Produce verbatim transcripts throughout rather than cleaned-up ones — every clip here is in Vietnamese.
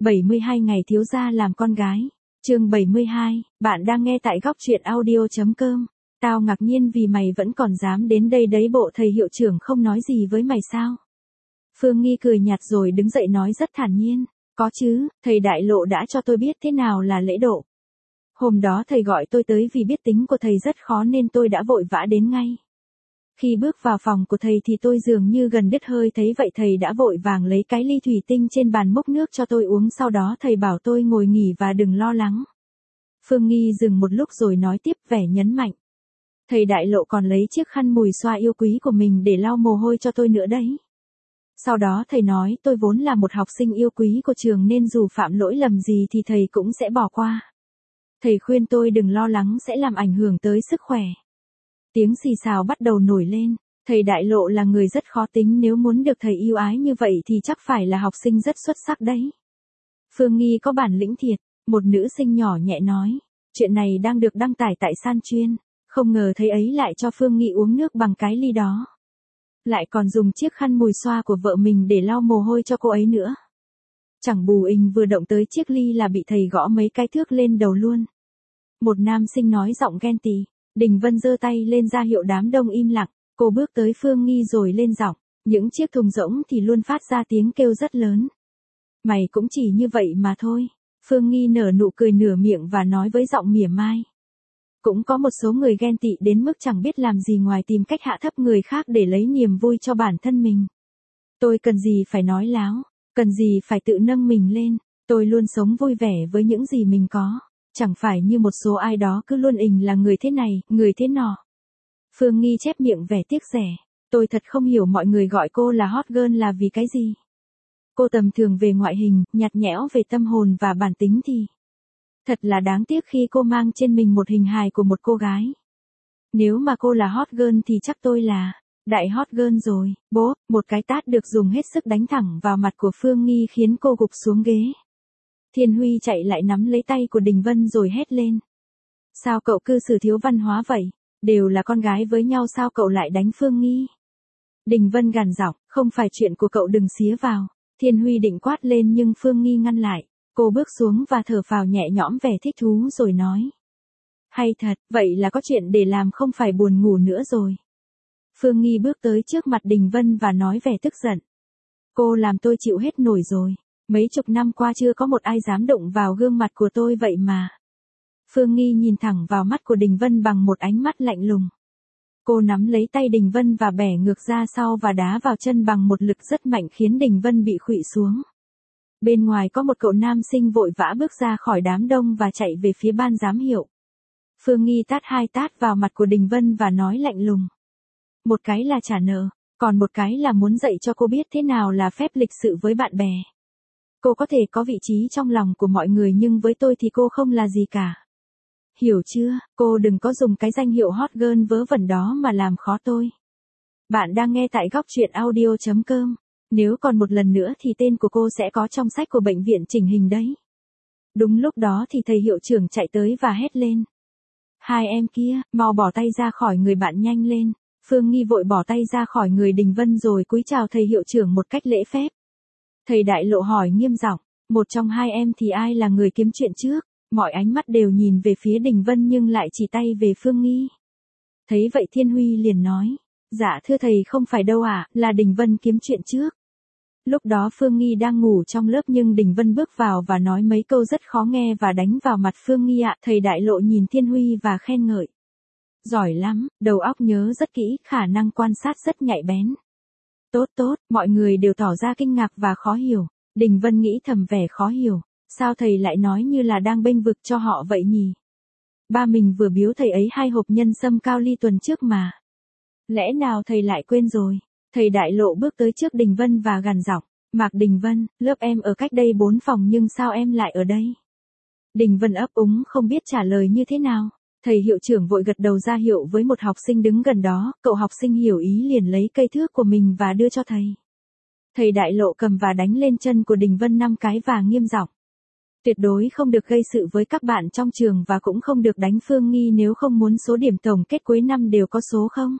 bảy mươi hai ngày thiếu gia làm con gái. Chương bảy mươi hai, bạn đang nghe tại góc truyện audio chấm com. Tao ngạc nhiên vì mày vẫn còn dám đến đây đấy, bộ thầy hiệu trưởng không nói gì với mày sao? Phương Nghi cười nhạt rồi đứng dậy nói rất thản nhiên. Có chứ, thầy Đại Lộ đã cho tôi biết thế nào là lễ độ. Hôm đó thầy gọi tôi tới vì biết tính của thầy rất khó nên tôi đã vội vã đến ngay. Khi bước vào phòng của thầy thì tôi dường như gần đứt hơi, thấy vậy thầy đã vội vàng lấy cái ly thủy tinh trên bàn múc nước cho tôi uống, sau đó thầy bảo tôi ngồi nghỉ và đừng lo lắng. Phương Nghi dừng một lúc rồi nói tiếp vẻ nhấn mạnh. Thầy Đại Lộ còn lấy chiếc khăn mùi xoa yêu quý của mình để lau mồ hôi cho tôi nữa đấy. Sau đó thầy nói tôi vốn là một học sinh yêu quý của trường nên dù phạm lỗi lầm gì thì thầy cũng sẽ bỏ qua. Thầy khuyên tôi đừng lo lắng sẽ làm ảnh hưởng tới sức khỏe. Tiếng xì xào bắt đầu nổi lên. Thầy Đại Lộ là người rất khó tính, nếu muốn được thầy yêu ái như vậy thì chắc phải là học sinh rất xuất sắc đấy. Phương Nghi có bản lĩnh thiệt, một nữ sinh nhỏ nhẹ nói. Chuyện này đang được đăng tải tại San Chuyên, không ngờ thầy ấy lại cho Phương Nghi uống nước bằng cái ly đó. Lại còn dùng chiếc khăn mùi xoa của vợ mình để lau mồ hôi cho cô ấy nữa. Chẳng bù ình vừa động tới chiếc ly là bị thầy gõ mấy cái thước lên đầu luôn. Một nam sinh nói giọng ghen tị. Đình Vân giơ tay lên ra hiệu đám đông im lặng. Cô bước tới Phương Nghi rồi lên giọng. Những chiếc thùng rỗng thì luôn phát ra tiếng kêu rất lớn. Mày cũng chỉ như vậy mà thôi. Phương Nghi nở nụ cười nửa miệng và nói với giọng mỉa mai. Cũng có một số người ghen tị đến mức chẳng biết làm gì ngoài tìm cách hạ thấp người khác để lấy niềm vui cho bản thân mình. Tôi cần gì phải nói láo, cần gì phải tự nâng mình lên, tôi luôn sống vui vẻ với những gì mình có, chẳng phải như một số ai đó cứ luôn ình là người thế này, người thế nọ. Phương Nghi chép miệng vẻ tiếc rẻ, tôi thật không hiểu mọi người gọi cô là hot girl là vì cái gì. Cô tầm thường về ngoại hình, nhạt nhẽo về tâm hồn và bản tính thì... Thật là đáng tiếc khi cô mang trên mình một hình hài của một cô gái. Nếu mà cô là hot girl thì chắc tôi là đại hot girl rồi. Bố, một cái tát được dùng hết sức đánh thẳng vào mặt của Phương Nghi khiến cô gục xuống ghế. Thiên Huy chạy lại nắm lấy tay của Đình Vân rồi hét lên. Sao cậu cư xử thiếu văn hóa vậy? Đều là con gái với nhau sao cậu lại đánh Phương Nghi? Đình Vân gằn giọng, không phải chuyện của cậu, đừng xía vào. Thiên Huy định quát lên nhưng Phương Nghi ngăn lại. Cô bước xuống và thở phào nhẹ nhõm vẻ thích thú rồi nói. Hay thật, vậy là có chuyện để làm không phải buồn ngủ nữa rồi. Phương Nghi bước tới trước mặt Đình Vân và nói vẻ tức giận. Cô làm tôi chịu hết nổi rồi. Mấy chục năm qua chưa có một ai dám động vào gương mặt của tôi vậy mà. Phương Nghi nhìn thẳng vào mắt của Đình Vân bằng một ánh mắt lạnh lùng. Cô nắm lấy tay Đình Vân và bẻ ngược ra sau và đá vào chân bằng một lực rất mạnh khiến Đình Vân bị khuỵu xuống. Bên ngoài có một cậu nam sinh vội vã bước ra khỏi đám đông và chạy về phía ban giám hiệu. Phương Nghi tát hai tát vào mặt của Đình Vân và nói lạnh lùng. Một cái là trả nợ, còn một cái là muốn dạy cho cô biết thế nào là phép lịch sự với bạn bè. Cô có thể có vị trí trong lòng của mọi người nhưng với tôi thì cô không là gì cả. Hiểu chưa, cô đừng có dùng cái danh hiệu hot girl vớ vẩn đó mà làm khó tôi. Bạn đang nghe tại góc truyện audio chấm com. Nếu còn một lần nữa thì tên của cô sẽ có trong sách của bệnh viện chỉnh hình đấy. Đúng lúc đó thì thầy hiệu trưởng chạy tới và hét lên. Hai em kia, mau bỏ tay ra khỏi người bạn nhanh lên. Phương Nghi vội bỏ tay ra khỏi người Đình Vân rồi cúi chào thầy hiệu trưởng một cách lễ phép. Thầy Đại Lộ hỏi nghiêm giọng, một trong hai em thì ai là người kiếm chuyện trước? Mọi ánh mắt đều nhìn về phía Đình Vân nhưng lại chỉ tay về Phương Nghi. Thấy vậy Thiên Huy liền nói, dạ thưa thầy không phải đâu ạ, à, là Đình Vân kiếm chuyện trước. Lúc đó Phương Nghi đang ngủ trong lớp nhưng Đình Vân bước vào và nói mấy câu rất khó nghe và đánh vào mặt Phương Nghi ạ. Thầy Đại Lộ nhìn Thiên Huy và khen ngợi. Giỏi lắm, đầu óc nhớ rất kỹ, khả năng quan sát rất nhạy bén. Tốt tốt, mọi người đều tỏ ra kinh ngạc và khó hiểu. Đình Vân nghĩ thầm vẻ khó hiểu. Sao thầy lại nói như là đang bênh vực cho họ vậy nhỉ? Ba mình vừa biếu thầy ấy hai hộp nhân sâm cao ly tuần trước mà. Lẽ nào thầy lại quên rồi? Thầy Đại Lộ bước tới trước Đình Vân và gằn giọng, Mạc Đình Vân, lớp em ở cách đây bốn phòng nhưng sao em lại ở đây? Đình Vân ấp úng không biết trả lời như thế nào. Thầy hiệu trưởng vội gật đầu ra hiệu với một học sinh đứng gần đó, cậu học sinh hiểu ý liền lấy cây thước của mình và đưa cho thầy. Thầy Đại Lộ cầm và đánh lên chân của Đình Vân năm cái và nghiêm giọng. Tuyệt đối không được gây sự với các bạn trong trường và cũng không được đánh Phương Nghi nếu không muốn số điểm tổng kết cuối năm đều có số không.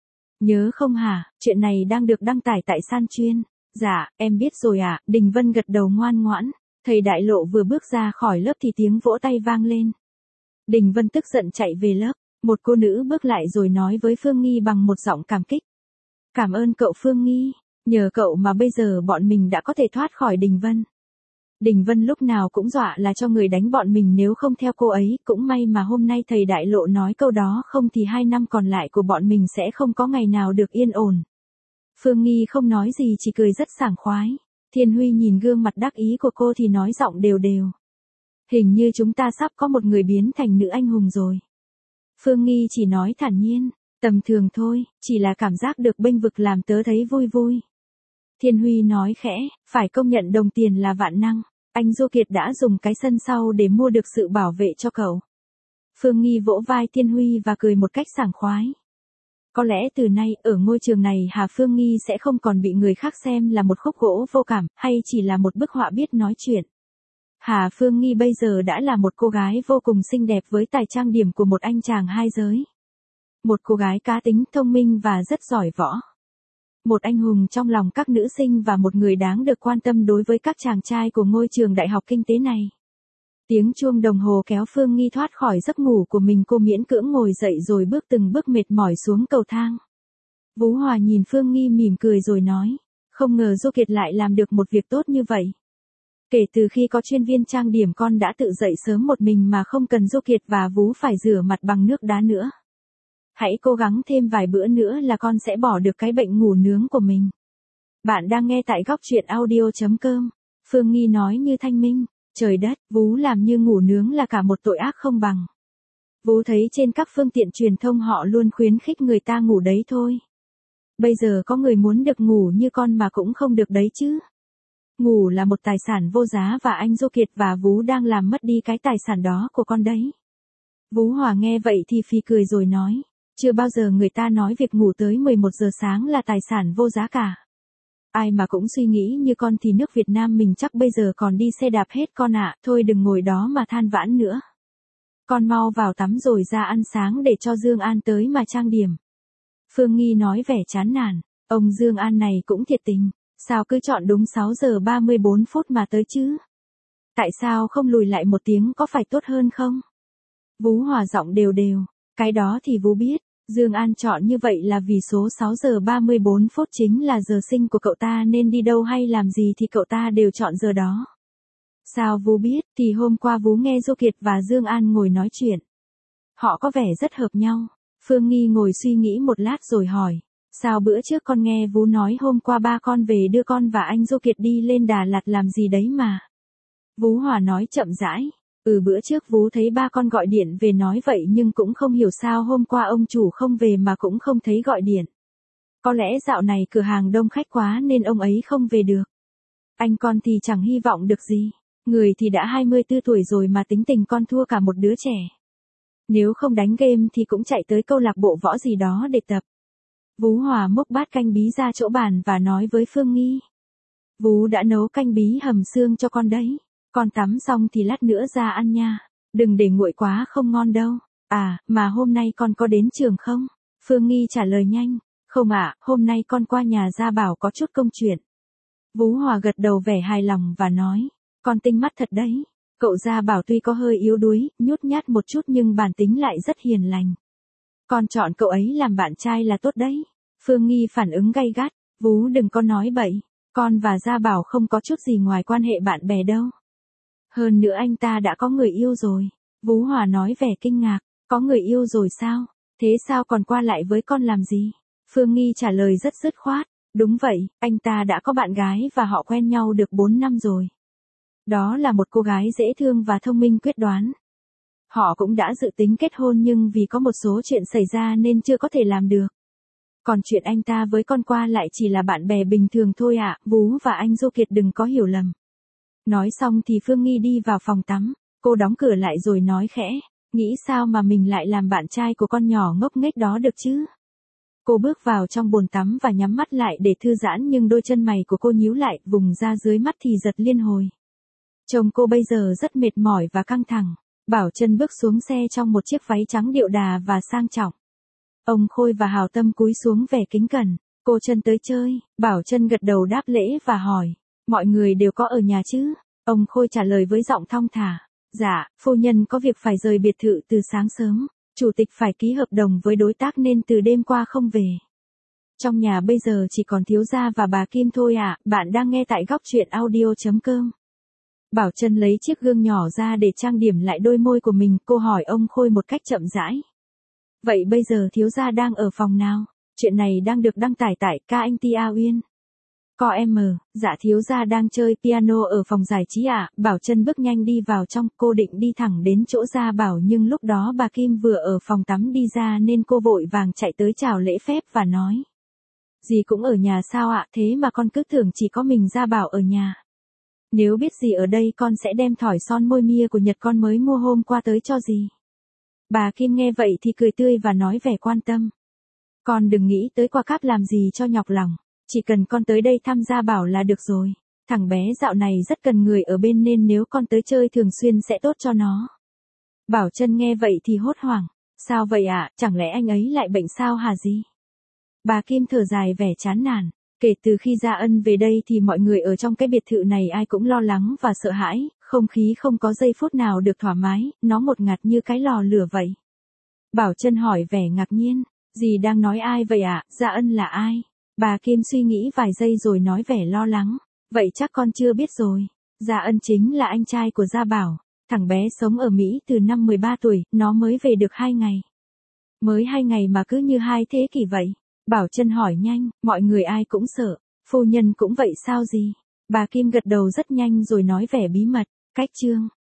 Nhớ không hả, chuyện này đang được đăng tải tại San Chuyên. Dạ, em biết rồi ạ, à. Đình Vân gật đầu ngoan ngoãn. Thầy đại lộ vừa bước ra khỏi lớp thì tiếng vỗ tay vang lên. Đình Vân tức giận chạy về lớp, một cô nữ bước lại rồi nói với Phương Nghi bằng một giọng cảm kích. Cảm ơn cậu Phương Nghi, nhờ cậu mà bây giờ bọn mình đã có thể thoát khỏi Đình Vân. Đình Vân lúc nào cũng dọa là cho người đánh bọn mình nếu không theo cô ấy, cũng may mà hôm nay thầy đại lộ nói câu đó, không thì hai năm còn lại của bọn mình sẽ không có ngày nào được yên ổn. Phương Nghi không nói gì, chỉ cười rất sảng khoái. Thiên Huy nhìn gương mặt đắc ý của cô thì nói giọng đều đều. Hình như chúng ta sắp có một người biến thành nữ anh hùng rồi. Phương Nghi chỉ nói thản nhiên, tầm thường thôi, chỉ là cảm giác được bênh vực làm tớ thấy vui vui. Thiên Huy nói khẽ, phải công nhận đồng tiền là vạn năng, anh Du Kiệt đã dùng cái sân sau để mua được sự bảo vệ cho cậu. Phương Nghi vỗ vai Thiên Huy và cười một cách sảng khoái. Có lẽ từ nay, ở ngôi trường này Hà Phương Nghi sẽ không còn bị người khác xem là một khúc gỗ vô cảm, hay chỉ là một bức họa biết nói chuyện. Hà Phương Nghi bây giờ đã là một cô gái vô cùng xinh đẹp với tài trang điểm của một anh chàng hai giới. Một cô gái cá tính, thông minh và rất giỏi võ. Một anh hùng trong lòng các nữ sinh và một người đáng được quan tâm đối với các chàng trai của ngôi trường đại học kinh tế này. Tiếng chuông đồng hồ kéo Phương Nghi thoát khỏi giấc ngủ của mình, cô miễn cưỡng ngồi dậy rồi bước từng bước mệt mỏi xuống cầu thang. Vũ Hòa nhìn Phương Nghi mỉm cười rồi nói, không ngờ Du Kiệt lại làm được một việc tốt như vậy. Kể từ khi có chuyên viên trang điểm con đã tự dậy sớm một mình mà không cần Du Kiệt và Vú phải rửa mặt bằng nước đá nữa. Hãy cố gắng thêm vài bữa nữa là con sẽ bỏ được cái bệnh ngủ nướng của mình. Bạn đang nghe tại góc truyện audio chấm com. Phương Nghi nói như thanh minh. Trời đất, Vú làm như ngủ nướng là cả một tội ác không bằng. Vú thấy trên các phương tiện truyền thông họ luôn khuyến khích người ta ngủ đấy thôi. Bây giờ có người muốn được ngủ như con mà cũng không được đấy chứ. Ngủ là một tài sản vô giá và anh Du Kiệt và Vú đang làm mất đi cái tài sản đó của con đấy. Vú Hòa nghe vậy thì phì cười rồi nói, chưa bao giờ người ta nói việc ngủ tới mười một giờ sáng là tài sản vô giá cả. Ai mà cũng suy nghĩ như con thì nước Việt Nam mình chắc bây giờ còn đi xe đạp hết con ạ, thôi đừng ngồi đó mà than vãn nữa. Con mau vào tắm rồi ra ăn sáng để cho Dương An tới mà trang điểm. Phương Nghi nói vẻ chán nản, ông Dương An này cũng thiệt tình, sao cứ chọn đúng sáu giờ ba mươi bốn phút mà tới chứ? Tại sao không lùi lại một tiếng, có phải tốt hơn không? Vú Hòa giọng đều đều, cái đó thì Vú biết. Dương An chọn như vậy là vì số sáu giờ ba mươi bốn phút chính là giờ sinh của cậu ta, nên đi đâu hay làm gì thì cậu ta đều chọn giờ đó. Sao Vú biết? Thì hôm qua Vú nghe Du Kiệt và Dương An ngồi nói chuyện. Họ có vẻ rất hợp nhau. Phương Nghi ngồi suy nghĩ một lát rồi hỏi, sao bữa trước con nghe Vú nói hôm qua ba con về đưa con và anh Du Kiệt đi lên Đà Lạt làm gì đấy mà. Vú Hòa nói chậm rãi. Ừ, bữa trước Vú thấy ba con gọi điện về nói vậy nhưng cũng không hiểu sao hôm qua ông chủ không về mà cũng không thấy gọi điện. Có lẽ dạo này cửa hàng đông khách quá nên ông ấy không về được. Anh con thì chẳng hy vọng được gì. Người thì đã hai mươi tư tuổi rồi mà tính tình con thua cả một đứa trẻ. Nếu không đánh game thì cũng chạy tới câu lạc bộ võ gì đó để tập. Vú Hòa múc bát canh bí ra chỗ bàn và nói với Phương Nghi. Vú đã nấu canh bí hầm xương cho con đấy. Con tắm xong thì lát nữa ra ăn nha. Đừng để nguội quá không ngon đâu. À, mà hôm nay con có đến trường không? Phương Nghi trả lời nhanh. Không ạ, hôm nay con qua nhà Gia Bảo có chút công chuyện. Vú Hòa gật đầu vẻ hài lòng và nói. Con tinh mắt thật đấy. Cậu Gia Bảo tuy có hơi yếu đuối, nhút nhát một chút nhưng bản tính lại rất hiền lành. Con chọn cậu ấy làm bạn trai là tốt đấy. Phương Nghi phản ứng gay gắt. Vú đừng có nói bậy. Con và Gia Bảo không có chút gì ngoài quan hệ bạn bè đâu. Hơn nữa anh ta đã có người yêu rồi. Vú Hòa nói vẻ kinh ngạc. Có người yêu rồi sao? Thế sao còn qua lại với con làm gì? Phương Nghi trả lời rất dứt khoát. Đúng vậy, anh ta đã có bạn gái và họ quen nhau được bốn năm rồi. Đó là một cô gái dễ thương và thông minh quyết đoán. Họ cũng đã dự tính kết hôn nhưng vì có một số chuyện xảy ra nên chưa có thể làm được. Còn chuyện anh ta với con qua lại chỉ là bạn bè bình thường thôi ạ, à, Vú và anh Du Kiệt đừng có hiểu lầm. Nói xong thì Phương Nghi đi vào phòng tắm, cô đóng cửa lại rồi nói khẽ, nghĩ sao mà mình lại làm bạn trai của con nhỏ ngốc nghếch đó được chứ? Cô bước vào trong bồn tắm và nhắm mắt lại để thư giãn nhưng đôi chân mày của cô nhíu lại, vùng ra dưới mắt thì giật liên hồi. Chồng cô bây giờ rất mệt mỏi và căng thẳng. Bảo Trân bước xuống xe trong một chiếc váy trắng điệu đà và sang trọng. Ông Khôi và Hào Tâm cúi xuống vẻ kính cẩn. Cô Trân tới chơi, Bảo Trân gật đầu đáp lễ và hỏi, mọi người đều có ở nhà chứ? Ông Khôi trả lời với giọng thong thả. Dạ, phu nhân có việc phải rời biệt thự từ sáng sớm. Chủ tịch phải ký hợp đồng với đối tác nên từ đêm qua không về. Trong nhà bây giờ chỉ còn thiếu gia và bà Kim thôi ạ. À. Bạn đang nghe tại góc truyện audio.com. Bảo Trân lấy chiếc gương nhỏ ra để trang điểm lại đôi môi của mình. Cô hỏi ông Khôi một cách chậm rãi. Vậy bây giờ thiếu gia đang ở phòng nào? Chuyện này đang được đăng tải tại ca anh ti a uyên. Co em, dạ thiếu gia đang chơi piano ở phòng giải trí ạ. À. Bảo Trân bước nhanh đi vào trong, cô định đi thẳng đến chỗ Gia Bảo nhưng lúc đó bà Kim vừa ở phòng tắm đi ra nên cô vội vàng chạy tới chào lễ phép và nói. Dì cũng ở nhà sao ạ, thế mà con cứ tưởng chỉ có mình Gia Bảo ở nhà. Nếu biết gì ở đây con sẽ đem thỏi son môi mia của Nhật con mới mua hôm qua tới cho dì. Bà Kim nghe vậy thì cười tươi và nói vẻ quan tâm. Con đừng nghĩ tới qua cáp làm gì cho nhọc lòng. Chỉ cần con tới đây thăm Gia Bảo là được rồi. Thằng bé dạo này rất cần người ở bên nên nếu con tới chơi thường xuyên sẽ tốt cho nó. Bảo Trân nghe vậy thì hốt hoảng. Sao vậy ạ, à? Chẳng lẽ anh ấy lại bệnh sao hả gì? Bà Kim thở dài vẻ chán nản. Kể từ khi Gia Ân về đây thì mọi người ở trong cái biệt thự này ai cũng lo lắng và sợ hãi. Không khí không có giây phút nào được thoải mái. Nó một ngạt như cái lò lửa vậy. Bảo Trân hỏi vẻ ngạc nhiên. Dì đang nói ai vậy ạ? À? Gia Ân là ai? Bà Kim suy nghĩ vài giây rồi nói vẻ lo lắng. Vậy chắc con chưa biết rồi. Gia Ân chính là anh trai của Gia Bảo. Thằng bé sống ở Mỹ từ năm mười ba tuổi, nó mới về được hai ngày. Mới hai ngày mà cứ như hai thế kỷ vậy. Bảo Trân hỏi nhanh, mọi người ai cũng sợ. Phu nhân cũng vậy sao gì? Bà Kim gật đầu rất nhanh rồi nói vẻ bí mật. Cách chương.